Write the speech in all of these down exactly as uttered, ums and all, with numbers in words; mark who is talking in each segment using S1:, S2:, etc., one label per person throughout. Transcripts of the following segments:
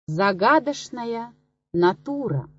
S1: Загадочная натура.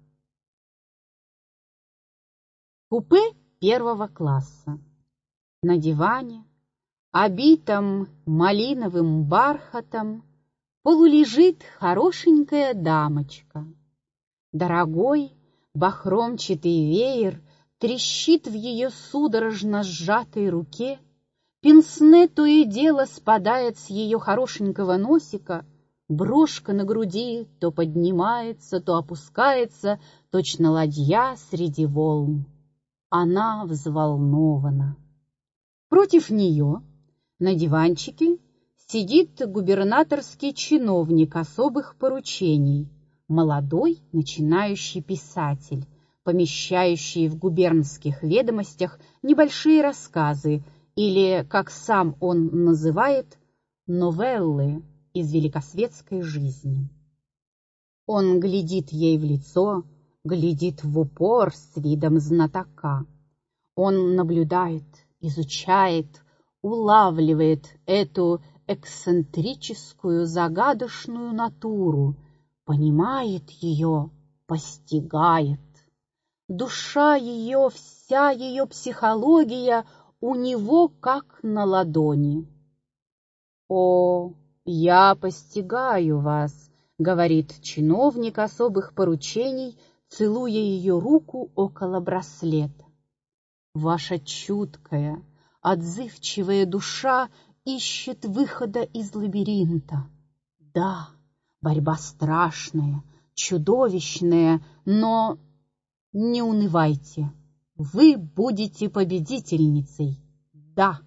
S1: Купе первого класса. На диване, обитом малиновым бархатом, полулежит хорошенькая дамочка. Дорогой бахромчатый веер трещит в ее судорожно сжатой руке, пенсне то и дело спадает с ее хорошенького носика, брошка на груди то поднимается, то опускается, точно ладья среди волн. Она взволнована. Против нее на диванчике сидит губернаторский чиновник особых поручений, молодой начинающий писатель, помещающий в губернских ведомостях небольшие рассказы или, как сам он называет, новеллы из великосветской жизни. Он глядит ей в лицо, глядит в упор с видом знатока. Он наблюдает, изучает, улавливает эту эксцентрическую, загадочную натуру, понимает ее, постигает. Душа ее, вся ее психология у него как на ладони. «О, я постигаю вас», — говорит чиновник особых поручений, целуя ее руку около браслета. «Ваша чуткая, отзывчивая душа ищет выхода из лабиринта. Да, борьба страшная, чудовищная, но не унывайте, вы будете победительницей, да».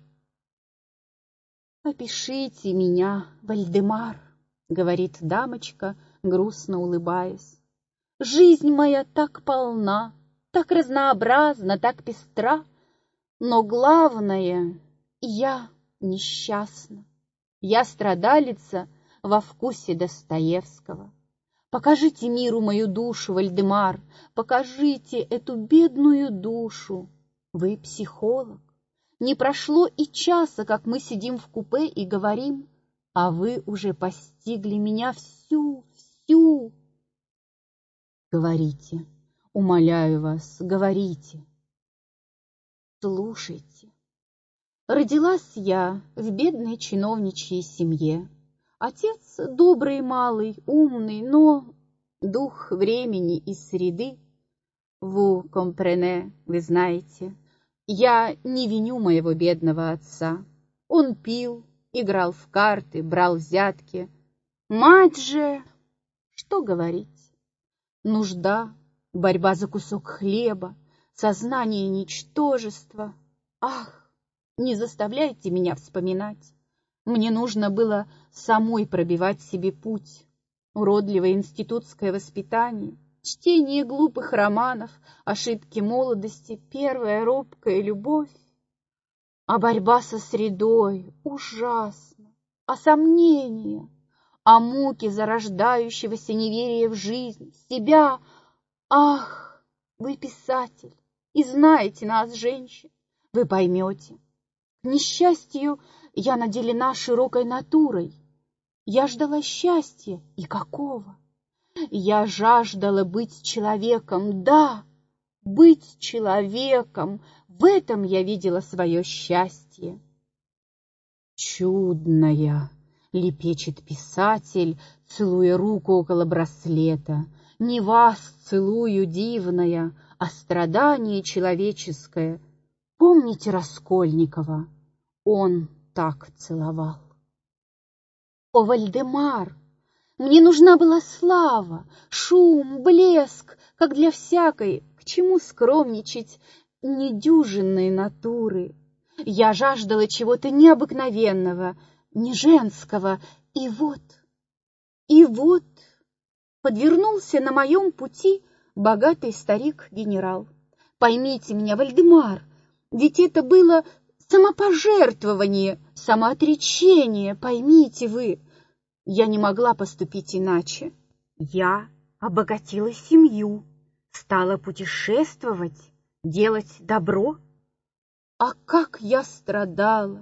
S1: «Опишите меня, Вальдемар», — говорит дамочка, грустно улыбаясь. «Жизнь моя так полна, так разнообразна, так пестра, но главное, я несчастна. Я страдалица во вкусе Достоевского. Покажите миру мою душу, Вальдемар, покажите эту бедную душу. Вы психолог. Не прошло и часа, как мы сидим в купе и говорим, а вы уже постигли меня всю, всю. Говорите, умоляю вас, говорите. Слушайте. Родилась я в бедной чиновничьей семье. Отец добрый малый, умный, но дух времени и среды. Vous comprenez, вы знаете. Я не виню моего бедного отца. Он пил, играл в карты, брал взятки. Мать же, что говорить? Нужда, борьба за кусок хлеба, сознание ничтожества. Ах, не заставляйте меня вспоминать. Мне нужно было самой пробивать себе путь. Уродливое институтское воспитание, чтение глупых романов, ошибки молодости, первая робкая любовь. А борьба со средой ужасна, а сомнения, а муки зарождающегося неверия в жизнь, в себя. Ах, вы писатель и знаете нас, женщин, вы поймете. К несчастью, я наделена широкой натурой. Я ждала счастья, и какого? Я жаждала быть человеком, да, быть человеком. В этом я видела свое счастье. Чудная, лепечет писатель, целуя руку около браслета. Не вас целую, дивная, а страдание человеческое. Помните Раскольникова? Он так целовал. О, Вальдемар! Мне нужна была слава, шум, блеск, как для всякой, к чему скромничать, недюжинной натуры. Я жаждала чего-то необыкновенного, не женского, и вот, и вот подвернулся на моем пути богатый старик-генерал. Поймите меня, Вальдемар, ведь это было самопожертвование, самоотречение, поймите вы. Я не могла поступить иначе. Я обогатила семью, стала путешествовать, делать добро. А как я страдала,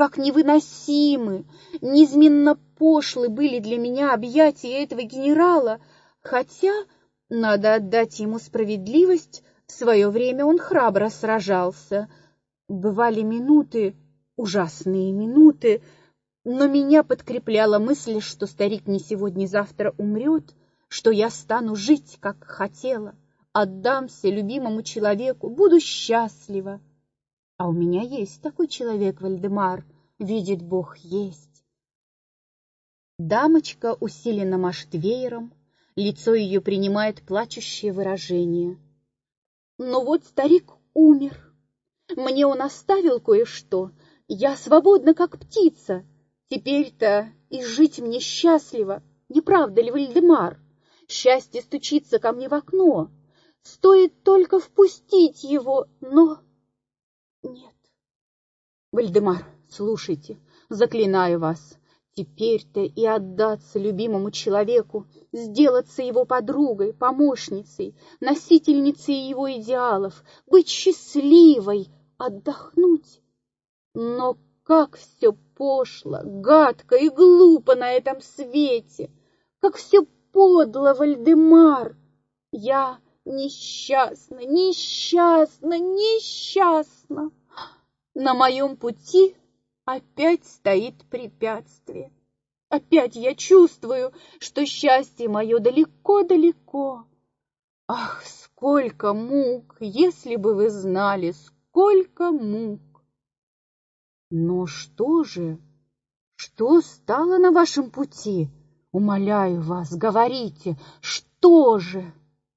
S1: как невыносимы, неизменно пошлы были для меня объятия этого генерала, хотя, надо отдать ему справедливость, в свое время он храбро сражался. Бывали минуты, ужасные минуты, но меня подкрепляла мысль, что старик не сегодня-завтра умрет, что я стану жить, как хотела, отдамся любимому человеку, буду счастлива. А у меня есть такой человек, Вальдемар, видит Бог, есть. Дамочка усиленно машет веером, лицо ее принимает плачущее выражение. Но вот старик умер. Мне он оставил кое-что. Я свободна, как птица. Теперь-то и жить мне счастливо. Не правда ли, Вальдемар? Счастье стучится ко мне в окно. Стоит только впустить его, но... Нет. Вальдемар, слушайте, заклинаю вас, теперь-то и отдаться любимому человеку, сделаться его подругой, помощницей, носительницей его идеалов, быть счастливой, отдохнуть. Но как все пошло, гадко и глупо на этом свете, как все подло, Вальдемар. Я несчастна, несчастна, несчастна. На моем пути опять стоит препятствие. Опять я чувствую, что счастье мое далеко-далеко. Ах, сколько мук, если бы вы знали, сколько мук! Но что же, что стало на вашем пути? Умоляю вас, говорите, что же?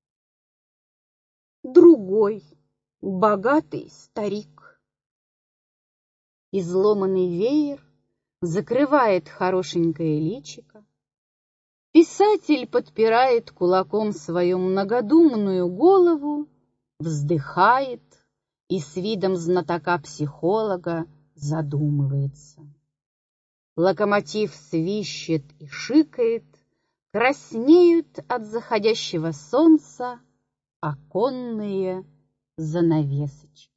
S1: Другой, богатый старик. Изломанный веер закрывает хорошенькое личико. Писатель подпирает кулаком свою многодумную голову, вздыхает и с видом знатока-психолога задумывается. Локомотив свищет и шикает, краснеют от заходящего солнца оконные занавесочки.